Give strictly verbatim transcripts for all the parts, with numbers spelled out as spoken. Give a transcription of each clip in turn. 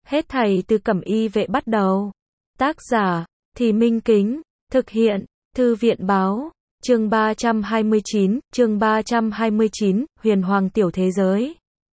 Hết thảy từ Cẩm Y Vệ bắt đầu. Tác giả, Thì Minh Kính, thực hiện, Thư viện báo, chương ba trăm hai mươi chín, chương ba trăm hai mươi chín, huyền hoàng tiểu thế giới.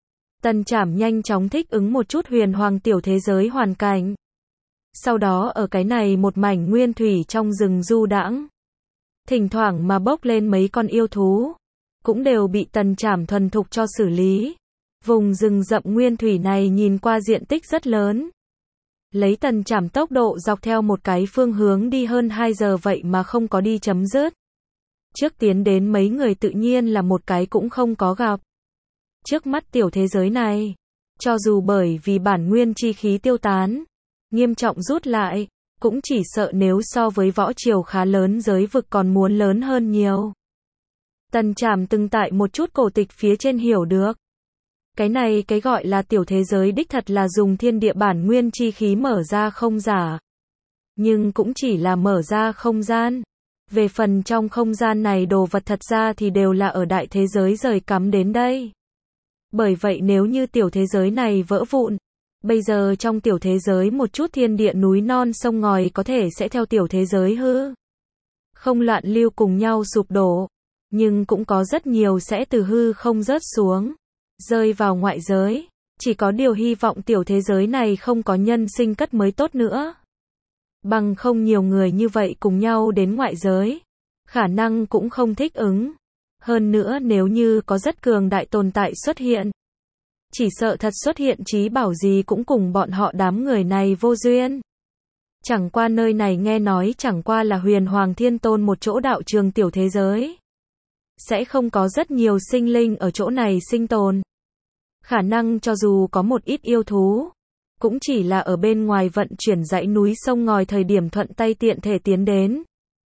Tần Trảm nhanh chóng thích ứng một chút huyền hoàng tiểu thế giới hoàn cảnh. Sau đó ở cái này một mảnh nguyên thủy trong rừng du đãng. Thỉnh thoảng mà bốc lên mấy con yêu thú. Cũng đều bị Tần Trảm thuần thục cho xử lý. Vùng rừng rậm nguyên thủy này nhìn qua diện tích rất lớn. Lấy Tần Trảm tốc độ dọc theo một cái phương hướng đi hơn hai giờ vậy mà không có đi chấm dứt. Trước tiến đến mấy người tự nhiên là một cái cũng không có gặp. Trước mắt tiểu thế giới này, cho dù bởi vì bản nguyên chi khí tiêu tán, nghiêm trọng rút lại, cũng chỉ sợ nếu so với võ triều khá lớn giới vực còn muốn lớn hơn nhiều. Tần Trảm từng tại một chút cổ tịch phía trên hiểu được. Cái này cái gọi là tiểu thế giới đích thật là dùng thiên địa bản nguyên chi khí mở ra không giả. Nhưng cũng chỉ là mở ra không gian. Về phần trong không gian này đồ vật thật ra thì đều là ở đại thế giới rời cắm đến đây. Bởi vậy nếu như tiểu thế giới này vỡ vụn, bây giờ trong tiểu thế giới một chút thiên địa núi non sông ngòi có thể sẽ theo tiểu thế giới hư không loạn lưu cùng nhau sụp đổ. Nhưng cũng có rất nhiều sẽ từ hư không rớt xuống, rơi vào ngoại giới. Chỉ có điều hy vọng tiểu thế giới này không có nhân sinh cất mới tốt nữa. Bằng không nhiều người như vậy cùng nhau đến ngoại giới, khả năng cũng không thích ứng. Hơn nữa nếu như có rất cường đại tồn tại xuất hiện, chỉ sợ thật xuất hiện trí bảo gì cũng cùng bọn họ đám người này vô duyên. Chẳng qua nơi này nghe nói chẳng qua là huyền hoàng thiên tôn một chỗ đạo trường tiểu thế giới. Sẽ không có rất nhiều sinh linh ở chỗ này sinh tồn. Khả năng cho dù có một ít yêu thú, cũng chỉ là ở bên ngoài vận chuyển dãy núi sông ngòi thời điểm thuận tay tiện thể tiến đến.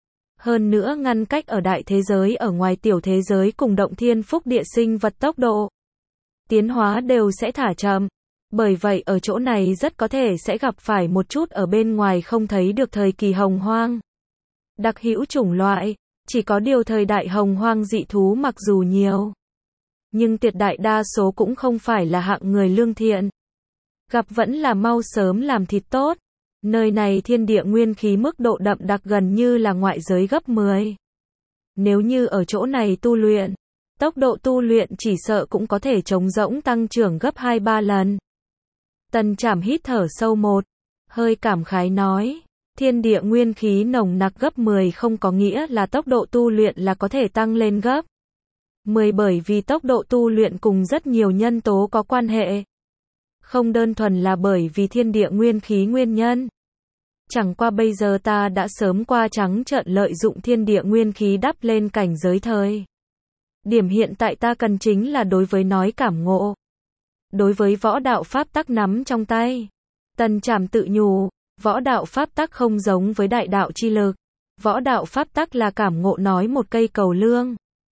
Hơn nữa ngăn cách ở đại thế giới ở ngoài tiểu thế giới cùng động thiên phúc địa sinh vật tốc độ tiến hóa đều sẽ thả chậm. Bởi vậy ở chỗ này rất có thể sẽ gặp phải một chút ở bên ngoài không thấy được thời kỳ hồng hoang. Đặc hữu chủng loại, chỉ có điều thời đại hồng hoang dị thú mặc dù nhiều, nhưng tuyệt đại đa số cũng không phải là hạng người lương thiện. Gặp vẫn là mau sớm làm thịt tốt. Nơi này thiên địa nguyên khí mức độ đậm đặc gần như là ngoại giới gấp mười. Nếu như ở chỗ này tu luyện, tốc độ tu luyện chỉ sợ cũng có thể trống rỗng tăng trưởng gấp hai ba lần. Tần Trảm hít thở sâu một hơi cảm khái nói, thiên địa nguyên khí nồng nặc gấp mười không có nghĩa là tốc độ tu luyện là có thể tăng lên gấp mười, bởi vì tốc độ tu luyện cùng rất nhiều nhân tố có quan hệ. Không đơn thuần là bởi vì thiên địa nguyên khí nguyên nhân. Chẳng qua bây giờ ta đã sớm qua trắng trợn lợi dụng thiên địa nguyên khí đắp lên cảnh giới thời. Điểm hiện tại ta cần chính là đối với nói cảm ngộ. Đối với võ đạo pháp tắc nắm trong tay. Tần Trảm tự nhủ, võ đạo pháp tắc không giống với đại đạo chi lực. Võ đạo pháp tắc là cảm ngộ nói một cây cầu lương.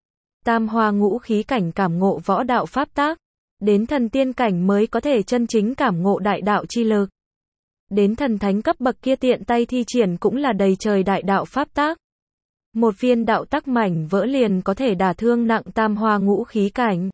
Tam hoa ngũ khí cảnh cảm ngộ võ đạo pháp tắc. Đến thần tiên cảnh mới có thể chân chính cảm ngộ đại đạo chi lực. Đến thần thánh cấp bậc kia tiện tay thi triển cũng là đầy trời đại đạo pháp tắc. Một viên đạo tắc mảnh vỡ liền có thể đả thương nặng tam hoa ngũ khí cảnh.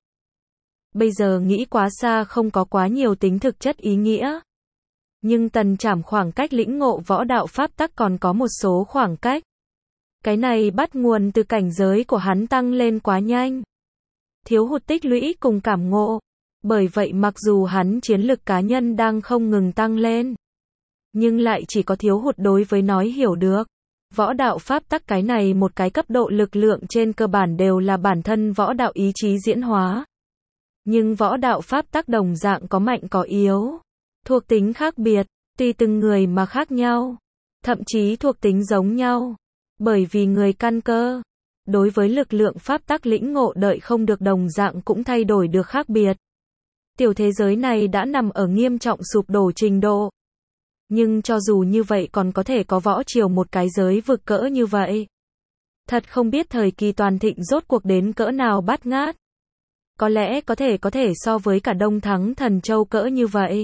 Bây giờ nghĩ quá xa không có quá nhiều tính thực chất ý nghĩa. Nhưng Tần Trảm khoảng cách lĩnh ngộ võ đạo pháp tắc còn có một số khoảng cách. Cái này bắt nguồn từ cảnh giới của hắn tăng lên quá nhanh. Thiếu hụt tích lũy cùng cảm ngộ. Bởi vậy mặc dù hắn chiến lực cá nhân đang không ngừng tăng lên, nhưng lại chỉ có thiếu hụt đối với nói hiểu được. Võ đạo pháp tắc cái này một cái cấp độ lực lượng trên cơ bản đều là bản thân võ đạo ý chí diễn hóa. Nhưng võ đạo pháp tắc đồng dạng có mạnh có yếu. Thuộc tính khác biệt, tùy từng người mà khác nhau. Thậm chí thuộc tính giống nhau. Bởi vì người căn cơ, đối với lực lượng pháp tắc lĩnh ngộ đợi không được đồng dạng cũng thay đổi được khác biệt. Tiểu thế giới này đã nằm ở nghiêm trọng sụp đổ trình độ. Nhưng cho dù như vậy còn có thể có võ triều một cái giới vực cỡ như vậy. Thật không biết thời kỳ toàn thịnh rốt cuộc đến cỡ nào bát ngát. Có lẽ có thể có thể so với cả Đông Thắng Thần Châu cỡ như vậy.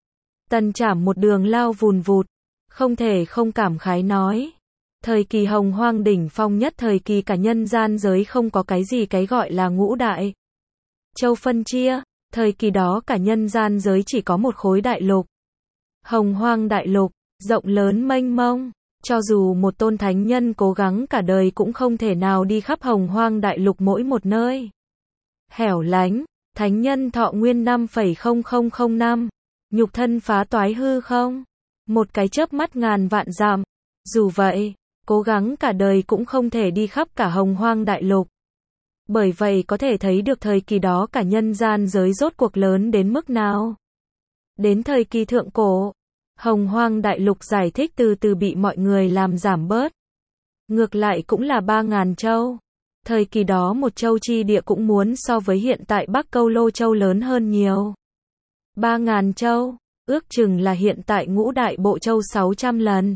Tần Trảm một đường lao vùn vụt, không thể không cảm khái nói. Thời kỳ hồng hoang đỉnh phong nhất thời kỳ cả nhân gian giới không có cái gì cái gọi là ngũ đại châu phân chia. Thời kỳ đó cả nhân gian giới chỉ có một khối đại lục. Hồng Hoang Đại Lục, rộng lớn mênh mông, cho dù một tôn thánh nhân cố gắng cả đời cũng không thể nào đi khắp Hồng Hoang Đại Lục mỗi một nơi. Hẻo lánh, thánh nhân thọ nguyên năm phẩy không không không năm, nhục thân phá toái hư không, một cái chớp mắt ngàn vạn dặm. Dù vậy, cố gắng cả đời cũng không thể đi khắp cả Hồng Hoang Đại Lục. Bởi vậy có thể thấy được thời kỳ đó cả nhân gian giới rốt cuộc lớn đến mức nào. Đến thời kỳ thượng cổ, Hồng Hoang Đại Lục giải thích từ từ bị mọi người làm giảm bớt. Ngược lại cũng là ba ngàn châu. Thời kỳ đó một châu chi địa cũng muốn so với hiện tại Bắc Câu Lô Châu lớn hơn nhiều. ba ngàn châu, ước chừng là hiện tại ngũ đại bộ châu sáu trăm lần.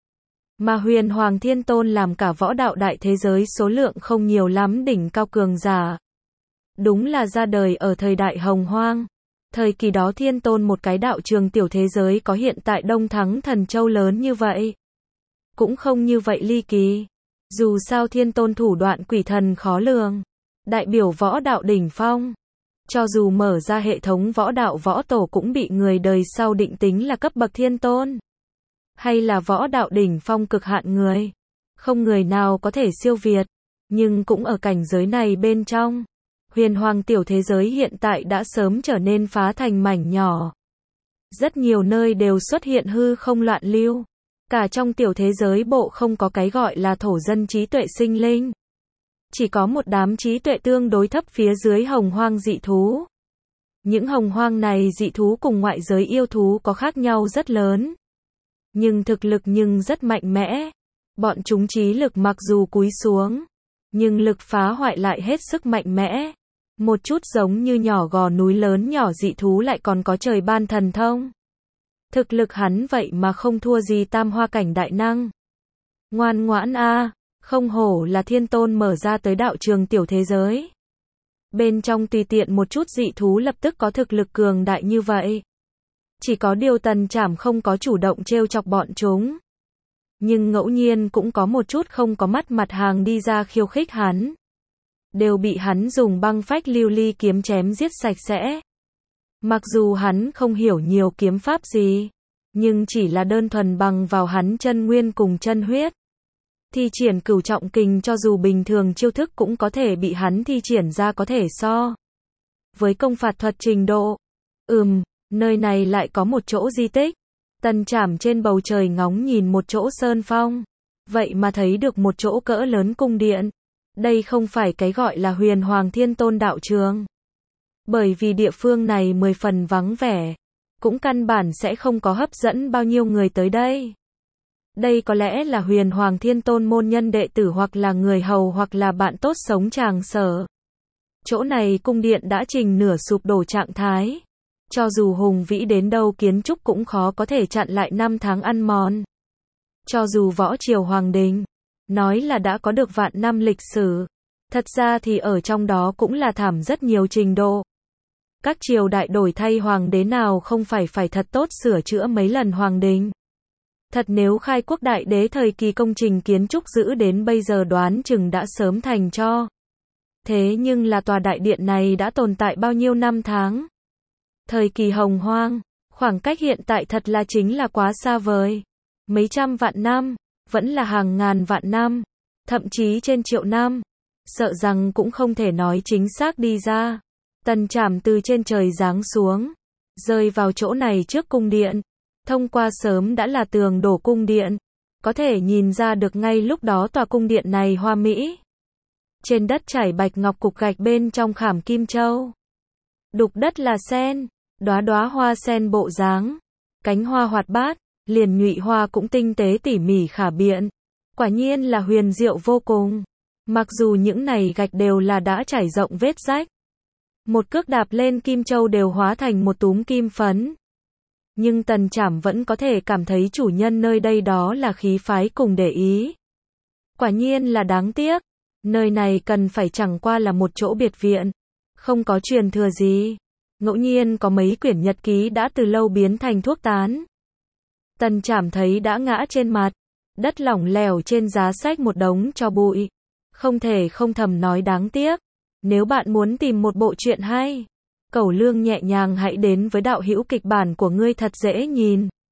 Mà Huyền Hoàng Thiên Tôn làm cả võ đạo đại thế giới số lượng không nhiều lắm đỉnh cao cường giả. Đúng là ra đời ở thời đại Hồng Hoang. Thời kỳ đó Thiên Tôn một cái đạo trường tiểu thế giới có hiện tại Đông Thắng Thần Châu lớn như vậy. Cũng không như vậy ly kỳ. Dù sao Thiên Tôn thủ đoạn quỷ thần khó lường. Đại biểu võ đạo đỉnh phong. Cho dù mở ra hệ thống võ đạo võ tổ cũng bị người đời sau định tính là cấp bậc Thiên Tôn. Hay là võ đạo đỉnh phong cực hạn người. Không người nào có thể siêu việt. Nhưng cũng ở cảnh giới này bên trong. Huyền Hoàng tiểu thế giới hiện tại đã sớm trở nên phá thành mảnh nhỏ. Rất nhiều nơi đều xuất hiện hư không loạn lưu. Cả trong tiểu thế giới bộ không có cái gọi là thổ dân trí tuệ sinh linh. Chỉ có một đám trí tuệ tương đối thấp phía dưới hồng hoang dị thú. Những hồng hoang này dị thú cùng ngoại giới yêu thú có khác nhau rất lớn. Nhưng thực lực nhưng rất mạnh mẽ. Bọn chúng trí lực mặc dù cúi xuống. Nhưng lực phá hoại lại hết sức mạnh mẽ. Một chút giống như nhỏ gò núi lớn nhỏ dị thú lại còn có trời ban thần thông. Thực lực hắn vậy mà không thua gì tam hoa cảnh đại năng. Ngoan ngoãn a, không hổ là Thiên Tôn mở ra tới đạo trường tiểu thế giới. Bên trong tùy tiện một chút dị thú lập tức có thực lực cường đại như vậy. Chỉ có điều Tần Trảm không có chủ động trêu chọc bọn chúng. Nhưng ngẫu nhiên cũng có một chút không có mắt mặt hàng đi ra khiêu khích hắn. Đều bị hắn dùng băng phách lưu ly kiếm chém giết sạch sẽ. Mặc dù hắn không hiểu nhiều kiếm pháp gì, nhưng chỉ là đơn thuần bằng vào hắn chân nguyên cùng chân huyết. Thi triển cửu trọng kình cho dù bình thường chiêu thức cũng có thể bị hắn thi triển ra có thể so. Với công phạt thuật trình độ. Ừm, nơi này lại có một chỗ di tích. Tần Trảm trên bầu trời ngóng nhìn một chỗ sơn phong. Vậy mà thấy được một chỗ cỡ lớn cung điện. Đây không phải cái gọi là Huyền Hoàng Thiên Tôn đạo trường. Bởi vì địa phương này mười phần vắng vẻ. Cũng căn bản sẽ không có hấp dẫn bao nhiêu người tới đây. Đây có lẽ là Huyền Hoàng Thiên Tôn môn nhân đệ tử hoặc là người hầu hoặc là bạn tốt sống tràng sở. Chỗ này cung điện đã trình nửa sụp đổ trạng thái. Cho dù hùng vĩ đến đâu kiến trúc cũng khó có thể chặn lại năm tháng ăn mòn. Cho dù võ triều hoàng đình, nói là đã có được vạn năm lịch sử. Thật ra thì ở trong đó cũng là thảm rất nhiều trình độ. Các triều đại đổi thay hoàng đế nào không phải phải thật tốt sửa chữa mấy lần hoàng đình. Thật nếu khai quốc đại đế thời kỳ công trình kiến trúc giữ đến bây giờ đoán chừng đã sớm thành cho. Thế nhưng là tòa đại điện này đã tồn tại bao nhiêu năm tháng. Thời kỳ hồng hoang, khoảng cách hiện tại thật là chính là quá xa vời. Mấy trăm vạn năm, vẫn là hàng ngàn vạn năm, thậm chí trên triệu năm. Sợ rằng cũng không thể nói chính xác đi ra. Tần Trảm từ trên trời giáng xuống, rơi vào chỗ này trước cung điện. Thông qua sớm đã là tường đổ cung điện. Có thể nhìn ra được ngay lúc đó tòa cung điện này hoa mỹ. Trên đất trải bạch ngọc cục gạch bên trong khảm kim châu. Đục đất là sen, đóa đóa hoa sen bộ dáng. Cánh hoa hoạt bát, liền nhụy hoa cũng tinh tế tỉ mỉ khả biện. Quả nhiên là huyền diệu vô cùng. Mặc dù những này gạch đều là đã trải rộng vết rách. Một cước đạp lên kim châu đều hóa thành một túm kim phấn. Nhưng Tần Trảm vẫn có thể cảm thấy chủ nhân nơi đây đó là khí phái cùng để ý. Quả nhiên là đáng tiếc. Nơi này cần phải chẳng qua là một chỗ biệt viện. Không có truyền thừa gì. Ngẫu nhiên có mấy quyển nhật ký đã từ lâu biến thành thuốc tán. Tần Trảm thấy đã ngã trên mặt. Đất lỏng lẻo trên giá sách một đống tro bụi. Không thể không thầm nói đáng tiếc. Nếu bạn muốn tìm một bộ truyện hay, Cẩu Lương nhẹ nhàng hãy đến với đạo hữu kịch bản của ngươi thật dễ nhìn.